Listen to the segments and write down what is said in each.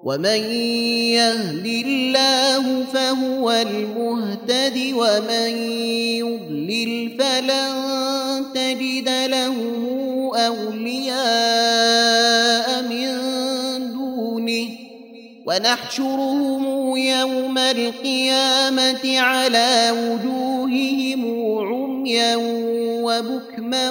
ومن يهد الله فهو المهتد ومن يضلل فلن تجد له أولياء من دونه ونحشرهم يوم القيامة على وجوههم عميا وبكما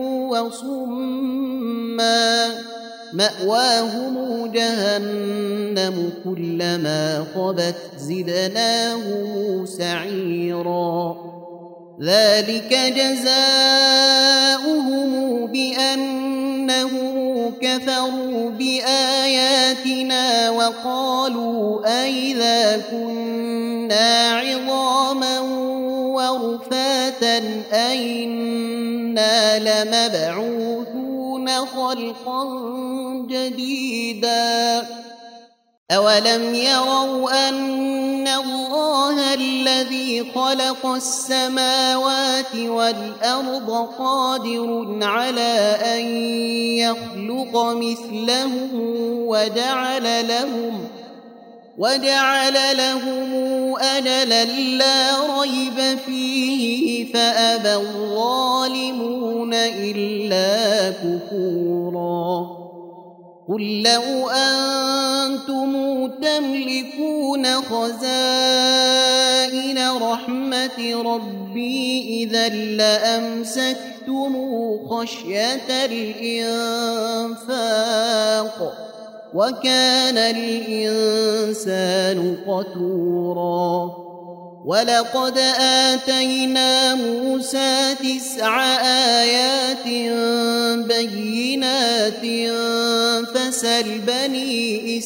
وصما مأواهم جهنم كلما خبت زدناهم سعيرا ذلك جزاؤهم بأنهم كفروا بآياتنا وقالوا أئذا كنا عظاما ورفاتا أئنا لمبعوثون خلقا جديدا أولم يروا أن الله الذي خلق السماوات والأرض قادر على أن يخلق مثلهم وجعل لهم أجلا لا ريب فيه فأبى الظالمون إلا كفورا قل لو أنتم تملكون خزائن رحمة ربي إذا لأمسكتم خشية الإنفاق وكان الإنسان قتورا ولقد آتينا موسى 9 آيات بينات فسل بني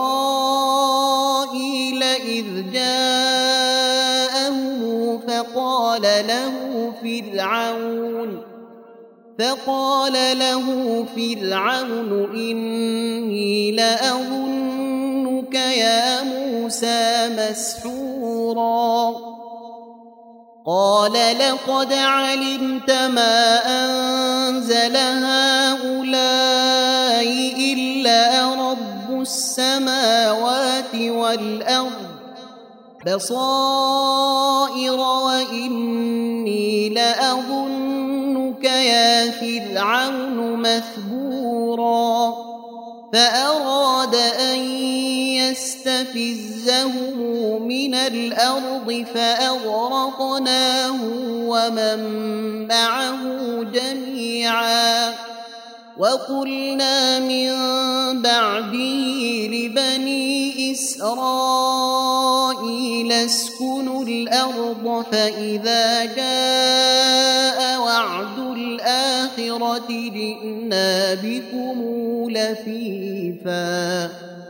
إسرائيل إذ جاءهم فقال له فرعون إني لأظنك يا موسى مسحورا قال لقد علمت ما أنزل هؤلاء إلا رب السماوات والأرض بصائر وإني لأظنك يا فرعون مثبورا فأراد أن يستفزهم من الأرض فأغرقناه ومن معه جميعا وقلنا من بعده لبني إسرائيل اسكنوا الأرض فإذا جاء وعد الآخرة جئنا بكم لفيفا